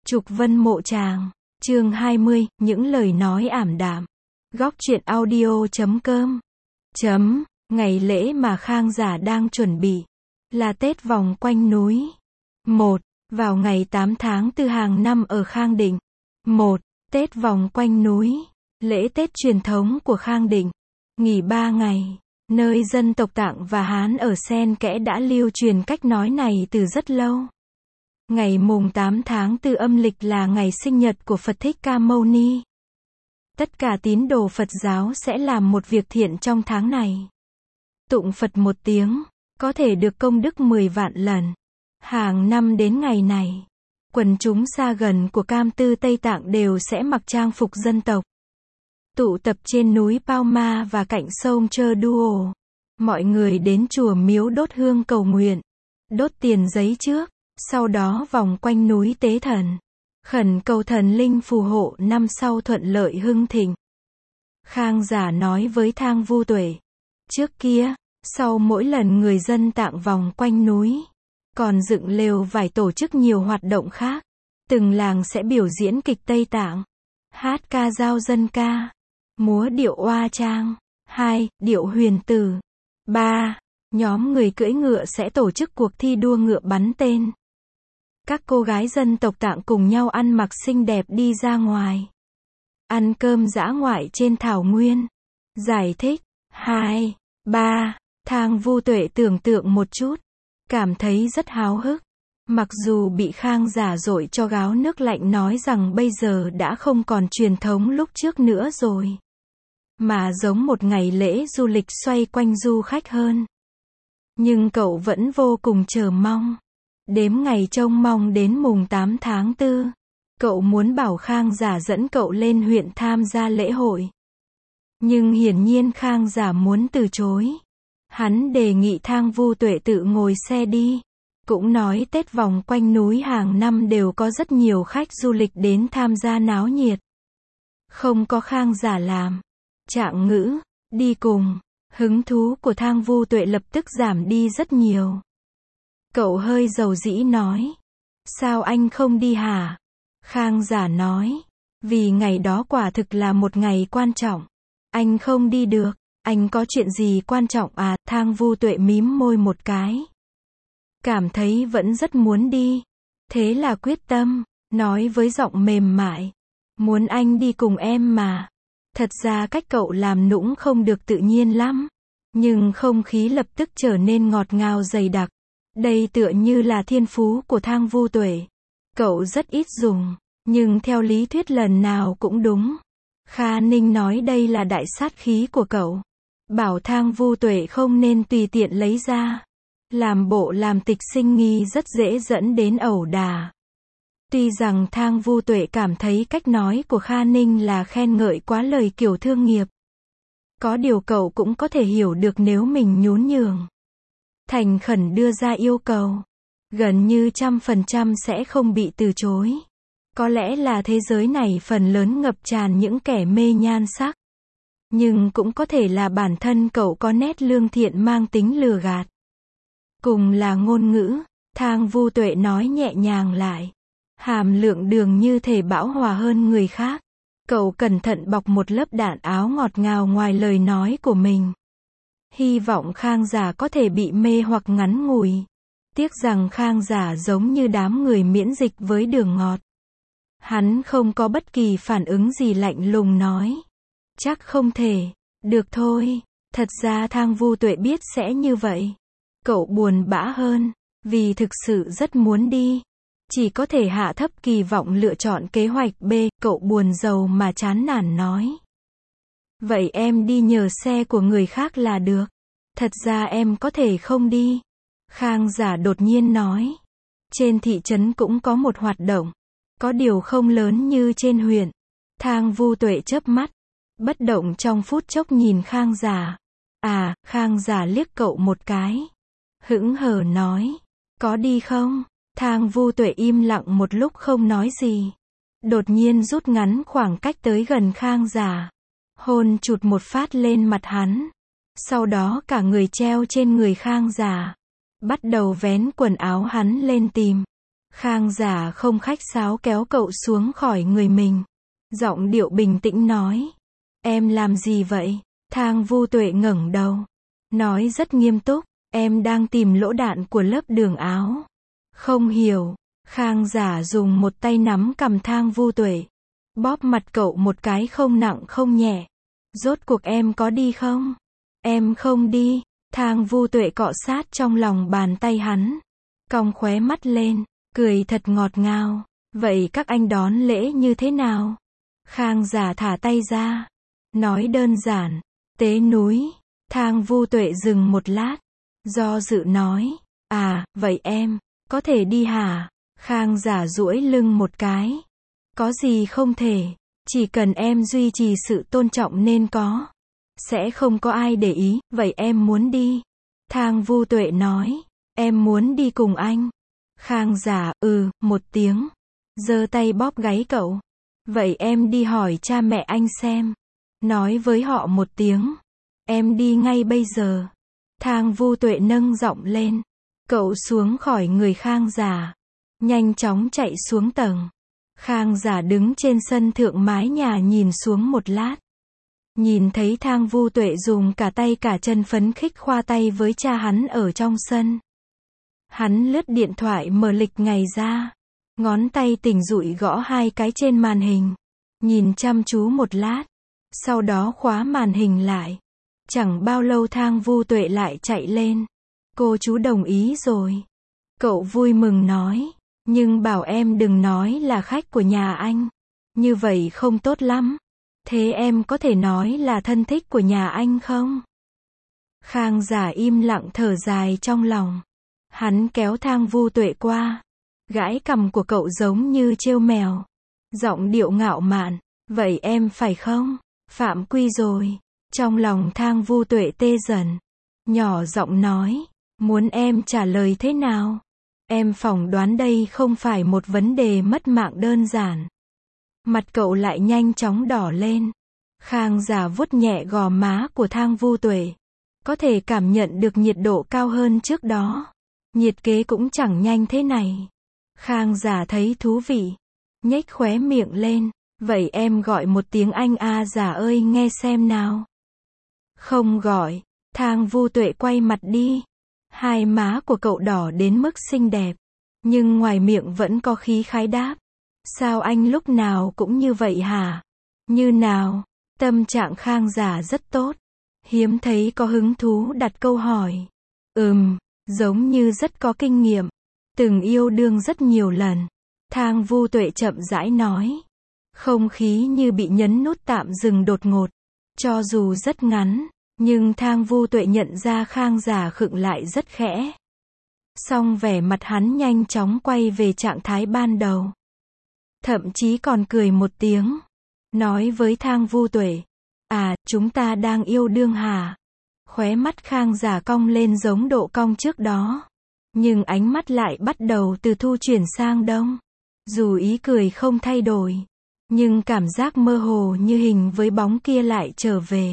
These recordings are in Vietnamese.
Trục Vân Mộ Tràng, chương 20, những lời nói ảm đạm. Góc truyện audio.com. Ngày lễ mà Khang Giả đang chuẩn bị là Tết vòng quanh núi. 1. Vào ngày 8 tháng 4 hàng năm ở Khang Định. 1. Tết vòng quanh núi, lễ Tết truyền thống của Khang Định. Nghỉ 3 ngày, nơi dân tộc Tạng và Hán ở xen kẽ đã lưu truyền cách nói này từ rất lâu. Ngày mùng 8 tháng 4 âm lịch là ngày sinh nhật của Phật Thích Ca Mâu Ni. Tất cả tín đồ Phật giáo sẽ làm một việc thiện trong tháng này. Tụng Phật 1 tiếng, có thể được công đức 10 vạn lần. Hàng năm đến ngày này, quần chúng xa gần của Cam Tư Tây Tạng đều sẽ mặc trang phục dân tộc. Tụ tập trên núi Pao Ma và cạnh sông Chơ Duo. Mọi người đến chùa miếu đốt hương cầu nguyện, đốt tiền giấy trước, sau đó vòng quanh núi tế thần, khẩn cầu thần linh phù hộ năm sau thuận lợi hưng thịnh. Khang Giả nói với Thang Vu Tuệ, trước kia, sau mỗi lần người dân Tạng vòng quanh núi, còn dựng lều vải tổ chức nhiều hoạt động khác. Từng làng sẽ biểu diễn kịch Tây Tạng, hát ca dao dân ca, múa điệu oa trang. 2. Điệu huyền tử. 3. Nhóm người cưỡi ngựa sẽ tổ chức cuộc thi đua ngựa bắn tên. Các cô gái dân tộc Tạng cùng nhau ăn mặc xinh đẹp đi ra ngoài, ăn cơm dã ngoại trên thảo nguyên. Giải thích. 2. 3. Thang Vu Tuệ tưởng tượng một chút, cảm thấy rất háo hức. Mặc dù bị Khang Giả dội cho gáo nước lạnh nói rằng bây giờ đã không còn truyền thống lúc trước nữa rồi, mà giống một ngày lễ du lịch xoay quanh du khách hơn. Nhưng cậu vẫn vô cùng chờ mong. Đếm ngày trông mong đến mùng 8 tháng 4. Cậu muốn bảo Khang Giả dẫn cậu lên huyện tham gia lễ hội. Nhưng hiển nhiên Khang Giả muốn từ chối. Hắn đề nghị Thang Vu Tuệ tự ngồi xe đi. Cũng nói Tết vòng quanh núi hàng năm đều có rất nhiều khách du lịch đến tham gia náo nhiệt. Không có Khang Giả làm Trạng Ngữ đi cùng, hứng thú của Thang Vu Tuệ lập tức giảm đi rất nhiều. Cậu hơi dầu dĩ nói, sao anh không đi hả? Khang Giả nói, vì ngày đó quả thực là một ngày quan trọng. Anh không đi được. Anh có chuyện gì quan trọng à? Thang Vu Tuệ mím môi một cái, cảm thấy vẫn rất muốn đi. Thế là quyết tâm, nói với giọng mềm mại, muốn anh đi cùng em mà. Thật ra cách cậu làm nũng không được tự nhiên lắm, nhưng không khí lập tức trở nên ngọt ngào dày đặc. Đây tựa như là thiên phú của Thang Vu Tuệ. Cậu rất ít dùng, nhưng theo lý thuyết lần nào cũng đúng. Kha Ninh nói đây là đại sát khí của cậu, bảo Thang Vu Tuệ không nên tùy tiện lấy ra. Làm bộ làm tịch sinh nghi rất dễ dẫn đến ẩu đả. Tuy rằng Thang Vu Tuệ cảm thấy cách nói của Kha Ninh là khen ngợi quá lời kiểu thương nghiệp. Có điều cậu cũng có thể hiểu được nếu mình nhún nhường, thành khẩn đưa ra yêu cầu, gần như 100% sẽ không bị từ chối. Có lẽ là thế giới này phần lớn ngập tràn những kẻ mê nhan sắc. Nhưng cũng có thể là bản thân cậu có nét lương thiện mang tính lừa gạt. Cùng là ngôn ngữ, Thang Vu Tuệ nói nhẹ nhàng lại. Hàm lượng đường như thể bão hòa hơn người khác. Cậu cẩn thận bọc một lớp đạn áo ngọt ngào ngoài lời nói của mình. Hy vọng Khang Giả có thể bị mê hoặc ngắn ngủi. Tiếc rằng Khang Giả giống như đám người miễn dịch với đường ngọt. Hắn không có bất kỳ phản ứng gì, lạnh lùng nói, chắc không thể. Được thôi. Thật ra Thang Vu Tuệ biết sẽ như vậy. Cậu buồn bã hơn, vì thực sự rất muốn đi. Chỉ có thể hạ thấp kỳ vọng lựa chọn kế hoạch B. Cậu buồn rầu mà chán nản nói, vậy em đi nhờ xe của người khác là được. Thật ra em có thể không đi. Khang Giả đột nhiên nói, trên thị trấn cũng có một hoạt động, có điều không lớn như trên huyện. Thang Vu Tuệ chớp mắt, bất động trong phút chốc nhìn Khang Giả. À, Khang Giả liếc cậu một cái, hững hờ nói, có đi không? Thang Vu Tuệ im lặng một lúc không nói gì. Đột nhiên rút ngắn khoảng cách tới gần Khang Giả, hôn chụt một phát lên mặt hắn. Sau đó cả người treo trên người Khang Giả, bắt đầu vén quần áo hắn lên tìm. Khang Giả không khách sáo kéo cậu xuống khỏi người mình. Giọng điệu bình tĩnh nói. Em làm gì vậy? Thang Vu Tuệ ngẩng đầu. Nói rất nghiêm túc. Em đang tìm lỗ đạn của lớp đường áo. Không hiểu. Khang Giả dùng một tay nắm cằm Thang Vu Tuệ. Bóp mặt cậu một cái không nặng không nhẹ. Rốt cuộc em có đi không? Em không đi. Thang Vu Tuệ cọ sát trong lòng bàn tay hắn. Cong khóe mắt lên. Cười thật ngọt ngào. Vậy các anh đón lễ như thế nào? Khang Giả thả tay ra. Nói đơn giản. Tế núi. Thang Vu Tuệ dừng một lát. Do dự nói. À, vậy em, có thể đi hả? Khang Giả duỗi lưng một cái. Có gì không thể. Chỉ cần em duy trì sự tôn trọng nên có. Sẽ không có ai để ý. Vậy em muốn đi. Thang Vu Tuệ nói. Em muốn đi cùng anh. Khang Giả, một tiếng. Giơ tay bóp gáy cậu. Vậy em đi hỏi cha mẹ anh xem. Nói với họ một tiếng. Em đi ngay bây giờ. Thang Vu Tuệ nâng giọng lên. Cậu xuống khỏi người Khang Giả. Nhanh chóng chạy xuống tầng. Khang Giả đứng trên sân thượng mái nhà nhìn xuống một lát. Nhìn thấy Thang Vu Tuệ dùng cả tay cả chân phấn khích khoa tay với cha hắn ở trong sân. Hắn lướt điện thoại mở lịch ngày ra. Ngón tay tỉnh rụi gõ 2 cái trên màn hình. Nhìn chăm chú một lát. Sau đó khóa màn hình lại. Chẳng bao lâu Thang Vu Tuệ lại chạy lên. Cô chú đồng ý rồi. Cậu vui mừng nói. Nhưng bảo em đừng nói là khách của nhà anh. Như vậy không tốt lắm. Thế em có thể nói là thân thích của nhà anh không? Khang Giả im lặng thở dài trong lòng. Hắn kéo Thang Vu Tuệ qua. Gãi cằm của cậu giống như trêu mèo. Giọng điệu ngạo mạn. Vậy em phải không? Phạm quy rồi. Trong lòng Thang Vu Tuệ tê dần. Nhỏ giọng nói. Muốn em trả lời thế nào? Em phỏng đoán đây không phải một vấn đề mất mạng đơn giản. Mặt cậu lại nhanh chóng đỏ lên. Khang Giả vuốt nhẹ gò má của Thang Vu Tuệ. Có thể cảm nhận được nhiệt độ cao hơn trước đó. Nhiệt kế cũng chẳng nhanh thế này. Khang Giả thấy thú vị. Nhếch khóe miệng lên. Vậy em gọi một tiếng anh a Giả ơi nghe xem nào. Không gọi. Thang Vu Tuệ quay mặt đi. Hai má của cậu đỏ đến mức xinh đẹp. Nhưng ngoài miệng vẫn có khí khái đáp. Sao anh lúc nào cũng như vậy hả? Như nào? Tâm trạng Khang Giả rất tốt. Hiếm thấy có hứng thú đặt câu hỏi. Giống như rất có kinh nghiệm. Từng yêu đương rất nhiều lần. Thang Vu Tuệ chậm rãi nói. Không khí như bị nhấn nút tạm dừng đột ngột. Cho dù rất ngắn, nhưng Thang Vu Tuệ nhận ra Khang Giả khựng lại rất khẽ. Song vẻ mặt hắn nhanh chóng quay về trạng thái ban đầu. Thậm chí còn cười một tiếng. Nói với Thang Vu Tuệ. À, chúng ta đang yêu đương hả? Khóe mắt Khang Giả cong lên giống độ cong trước đó. Nhưng ánh mắt lại bắt đầu từ thu chuyển sang đông. Dù ý cười không thay đổi. Nhưng cảm giác mơ hồ như hình với bóng kia lại trở về.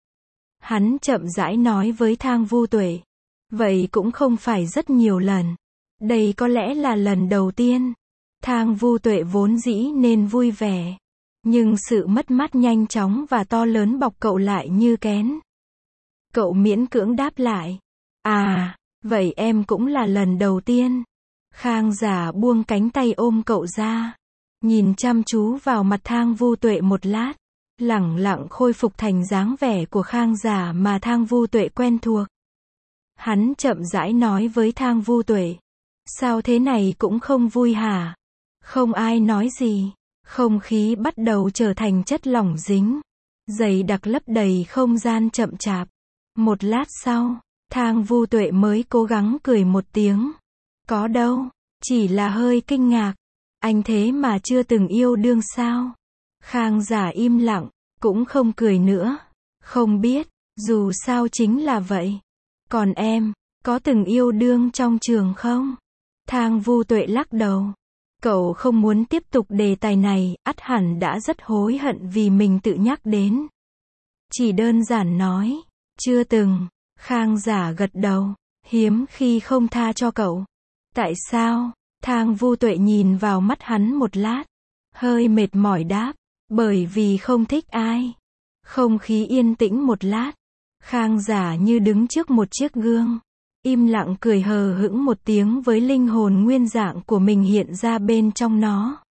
Hắn chậm rãi nói với Thang Vu Tuệ. Vậy cũng không phải rất nhiều lần. Đây có lẽ là lần đầu tiên. Thang Vu Tuệ vốn dĩ nên vui vẻ. Nhưng sự mất mát nhanh chóng và to lớn bọc cậu lại như kén. Cậu miễn cưỡng đáp lại. À, vậy em cũng là lần đầu tiên. Khang Giả buông cánh tay ôm cậu ra. Nhìn chăm chú vào mặt Thang Vu Tuệ một lát. Lẳng lặng khôi phục thành dáng vẻ của Khang Giả mà Thang Vu Tuệ quen thuộc. Hắn chậm rãi nói với Thang Vu Tuệ. Sao thế này cũng không vui hả? Không ai nói gì. Không khí bắt đầu trở thành chất lỏng dính. Dày đặc lấp đầy không gian chậm chạp. Một lát sau, Thang Vu Tuệ mới cố gắng cười một tiếng. Có đâu, chỉ là hơi kinh ngạc. Anh thế mà chưa từng yêu đương sao? Khang Giả im lặng, cũng không cười nữa. Không biết, dù sao chính là vậy. Còn em, có từng yêu đương trong trường không? Thang Vu Tuệ lắc đầu. Cậu không muốn tiếp tục đề tài này, ắt hẳn đã rất hối hận vì mình tự nhắc đến. Chỉ đơn giản nói, chưa từng. Khang Giả gật đầu, hiếm khi không tha cho cậu. Tại sao? Thang Vu Tuệ nhìn vào mắt hắn một lát, hơi mệt mỏi đáp, bởi vì không thích ai. Không khí yên tĩnh một lát, Khang Giả như đứng trước một chiếc gương, im lặng cười hờ hững một tiếng với linh hồn nguyên dạng của mình hiện ra bên trong nó.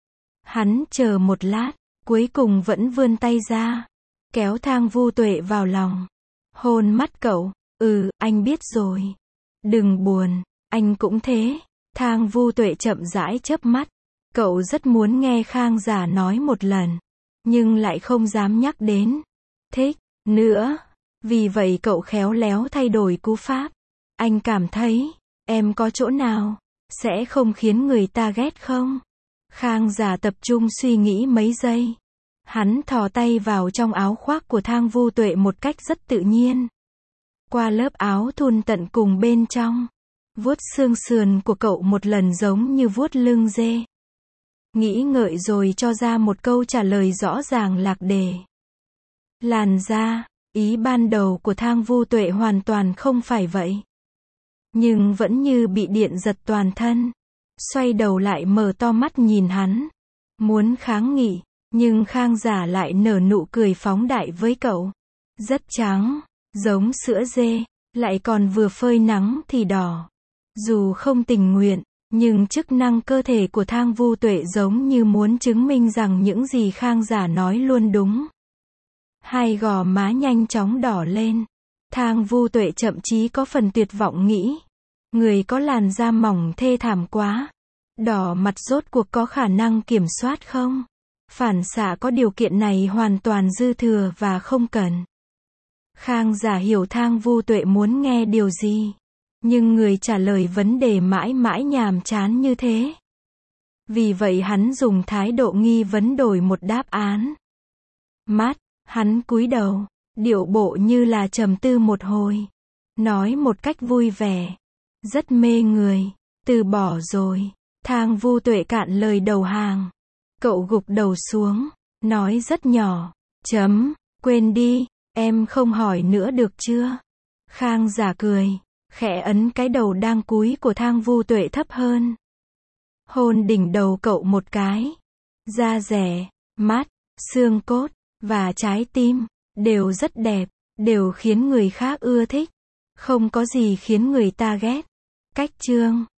Hắn chờ một lát, cuối cùng vẫn vươn tay ra, kéo Thang Vu Tuệ vào lòng, hôn mắt cậu, anh biết rồi. Đừng buồn, anh cũng thế. Thang Vu Tuệ chậm rãi chớp mắt, cậu rất muốn nghe Khang Giả nói một lần, nhưng lại không dám nhắc đến thích nữa. Vì vậy cậu khéo léo thay đổi cú pháp. Anh cảm thấy, em có chỗ nào sẽ không khiến người ta ghét không? Khang Giả tập trung suy nghĩ mấy giây. Hắn thò tay vào trong áo khoác của Thang Vu Tuệ một cách rất tự nhiên. Qua lớp áo thun tận cùng bên trong, vuốt xương sườn của cậu một lần giống như vuốt lưng dê. Nghĩ ngợi rồi cho ra một câu trả lời rõ ràng lạc đề. Làn da, ý ban đầu của Thang Vu Tuệ hoàn toàn không phải vậy. Nhưng vẫn như bị điện giật toàn thân. Xoay đầu lại mở to mắt nhìn hắn. Muốn kháng nghị, nhưng Khang Giả lại nở nụ cười phóng đại với cậu. Rất trắng, giống sữa dê, lại còn vừa phơi nắng thì đỏ. Dù không tình nguyện, nhưng chức năng cơ thể của Thang Vu Tuệ giống như muốn chứng minh rằng những gì Khang Giả nói luôn đúng. Hai gò má nhanh chóng đỏ lên. Thang Vu Tuệ thậm chí có phần tuyệt vọng nghĩ. Người có làn da mỏng thê thảm quá. Đỏ mặt rốt cuộc có khả năng kiểm soát không? Phản xạ có điều kiện này hoàn toàn dư thừa và không cần. Khang Giả hiểu Thang Vu Tuệ muốn nghe điều gì. Nhưng người trả lời vấn đề mãi mãi nhàm chán như thế. Vì vậy hắn dùng thái độ nghi vấn đổi một đáp án. Mắt, hắn cúi đầu, điệu bộ như là trầm tư một hồi. Nói một cách vui vẻ. Rất mê người. Từ bỏ rồi. Thang Vu Tuệ cạn lời đầu hàng. Cậu gục đầu xuống. Nói rất nhỏ. Quên đi. Em không hỏi nữa được chưa? Khang Giả cười. Khẽ ấn cái đầu đang cúi của Thang Vu Tuệ thấp hơn. Hôn đỉnh đầu cậu một cái. Da dẻ, mắt, xương cốt, và trái tim, đều rất đẹp, đều khiến người khác ưa thích. Không có gì khiến người ta ghét. Cách chương